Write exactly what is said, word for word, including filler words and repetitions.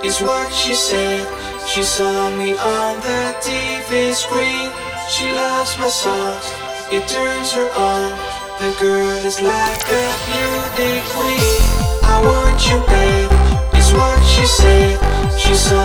is what she said. She saw me on the T V screen. She loves my songs, it turns her on. The girl is like a beauty queen. I want you, babe, is what she said. She saw